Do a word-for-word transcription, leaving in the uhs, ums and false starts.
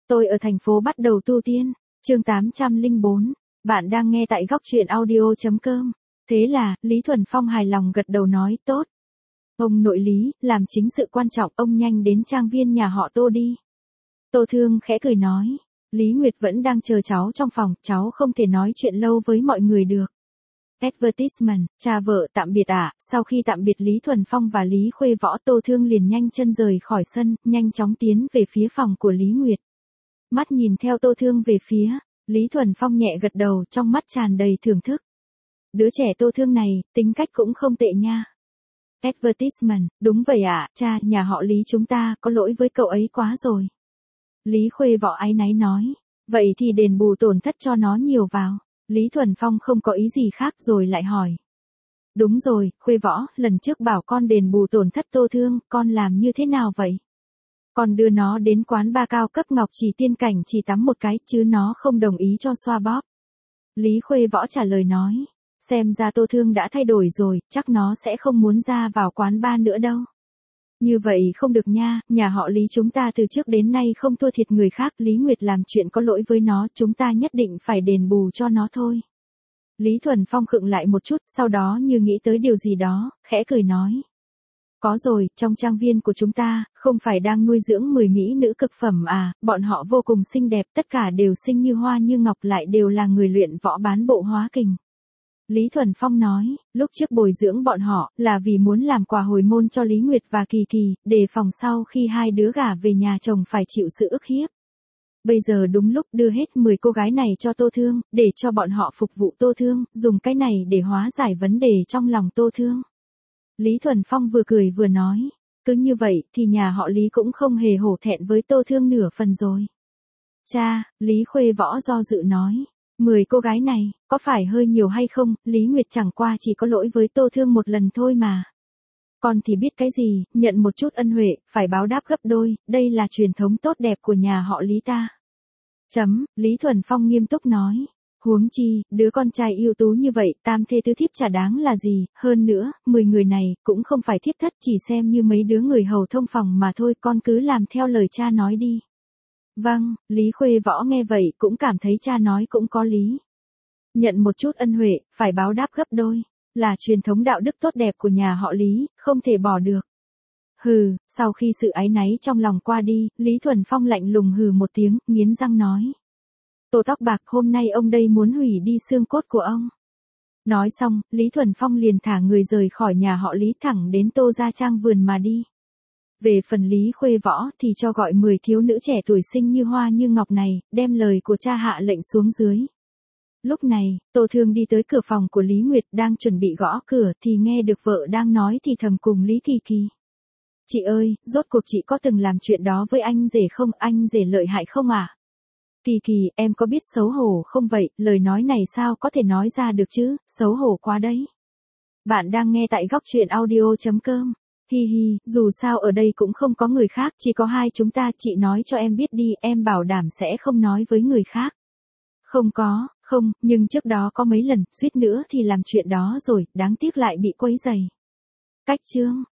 Tôi ở thành phố bắt đầu tu tiên. Chương tám trăm lẻ bốn. Bạn đang nghe tại góc truyện audio chấm com. Thế là, Lý Thuần Phong hài lòng gật đầu nói, tốt. Ông nội Lý, làm chính sự quan trọng, ông nhanh đến trang viên nhà họ Tô đi. Tô Thương khẽ cười nói. Lý Nguyệt vẫn đang chờ cháu trong phòng, cháu không thể nói chuyện lâu với mọi người được. Advertisement, cha vợ tạm biệt ạ. À. Sau khi tạm biệt Lý Thuần Phong và Lý Khuê Võ, Tô Thương liền nhanh chân rời khỏi sân, nhanh chóng tiến về phía phòng của Lý Nguyệt. Mắt nhìn theo Tô Thương về phía, Lý Thuần Phong nhẹ gật đầu, trong mắt tràn đầy thưởng thức. Đứa trẻ Tô Thương này, tính cách cũng không tệ nha. Advertisement, đúng vậy ạ, à, cha, nhà họ Lý chúng ta có lỗi với cậu ấy quá rồi. Lý Khuê Võ áy náy nói, vậy thì đền bù tổn thất cho nó nhiều vào. Lý Thuần Phong không có ý gì khác rồi lại hỏi. Đúng rồi, Khuê Võ, lần trước bảo con đền bù tổn thất Tô Thương, con làm như thế nào vậy? Con đưa nó đến quán bar cao cấp Ngọc Chỉ Tiên Cảnh chỉ tắm một cái, chứ nó không đồng ý cho xoa bóp. Lý Khuê Võ trả lời nói, xem ra Tô Thương đã thay đổi rồi, chắc nó sẽ không muốn ra vào quán bar nữa đâu. Như vậy không được nha, nhà họ Lý chúng ta từ trước đến nay không thua thiệt người khác, Lý Nguyệt làm chuyện có lỗi với nó, chúng ta nhất định phải đền bù cho nó thôi. Lý Thuần Phong khựng lại một chút, sau đó như nghĩ tới điều gì đó, khẽ cười nói. Có rồi, trong trang viên của chúng ta, không phải đang nuôi dưỡng mười mỹ nữ cực phẩm à, bọn họ vô cùng xinh đẹp, tất cả đều xinh như hoa như ngọc, lại đều là người luyện võ bán bộ hóa kình. Lý Thuần Phong nói, lúc trước bồi dưỡng bọn họ, là vì muốn làm quà hồi môn cho Lý Nguyệt và Kỳ Kỳ, đề phòng sau khi hai đứa gả về nhà chồng phải chịu sự ức hiếp. Bây giờ đúng lúc đưa hết mười cô gái này cho Tô Thương, để cho bọn họ phục vụ Tô Thương, dùng cái này để hóa giải vấn đề trong lòng Tô Thương. Lý Thuần Phong vừa cười vừa nói, cứ như vậy thì nhà họ Lý cũng không hề hổ thẹn với Tô Thương nửa phần rồi. Cha, Lý Khuê Võ do dự nói. Mười cô gái này, có phải hơi nhiều hay không, Lý Nguyệt chẳng qua chỉ có lỗi với Tô Thương một lần thôi mà. Con thì biết cái gì, nhận một chút ân huệ, phải báo đáp gấp đôi, đây là truyền thống tốt đẹp của nhà họ Lý ta. Chấm, Lý Thuần Phong nghiêm túc nói. Huống chi, đứa con trai ưu tú như vậy, tam thê tứ thiếp chả đáng là gì, hơn nữa, mười người này, cũng không phải thiếp thất, chỉ xem như mấy đứa người hầu thông phòng mà thôi, con cứ làm theo lời cha nói đi. Vâng, Lý Khuê Võ nghe vậy cũng cảm thấy cha nói cũng có lý. Nhận một chút ân huệ, phải báo đáp gấp đôi, là truyền thống đạo đức tốt đẹp của nhà họ Lý, không thể bỏ được. Hừ, sau khi sự áy náy trong lòng qua đi, Lý Thuần Phong lạnh lùng hừ một tiếng, nghiến răng nói. Tô Tóc Bạc, hôm nay ông đây muốn hủy đi xương cốt của ông. Nói xong, Lý Thuần Phong liền thả người rời khỏi nhà họ Lý thẳng đến Tô Gia Trang vườn mà đi. Về phần Lý Khuê Võ thì cho gọi mười thiếu nữ trẻ tuổi xinh như hoa như ngọc này, đem lời của cha hạ lệnh xuống dưới. Lúc này, Tô Thương đi tới cửa phòng của Lý Nguyệt đang chuẩn bị gõ cửa thì nghe được vợ đang nói thì thầm cùng Lý Kỳ Kỳ. Chị ơi, rốt cuộc chị có từng làm chuyện đó với anh rể không, anh rể lợi hại không ạ? À? Kỳ Kỳ, em có biết xấu hổ không vậy, lời nói này sao có thể nói ra được chứ, xấu hổ quá đấy. Bạn đang nghe tại góc truyện audio chấm com. Hi hi, dù sao ở đây cũng không có người khác, chỉ có hai chúng ta, chị nói cho em biết đi, em bảo đảm sẽ không nói với người khác. Không có, không, nhưng trước đó có mấy lần, suýt nữa thì làm chuyện đó rồi, đáng tiếc lại bị quấy rầy. Cách chương.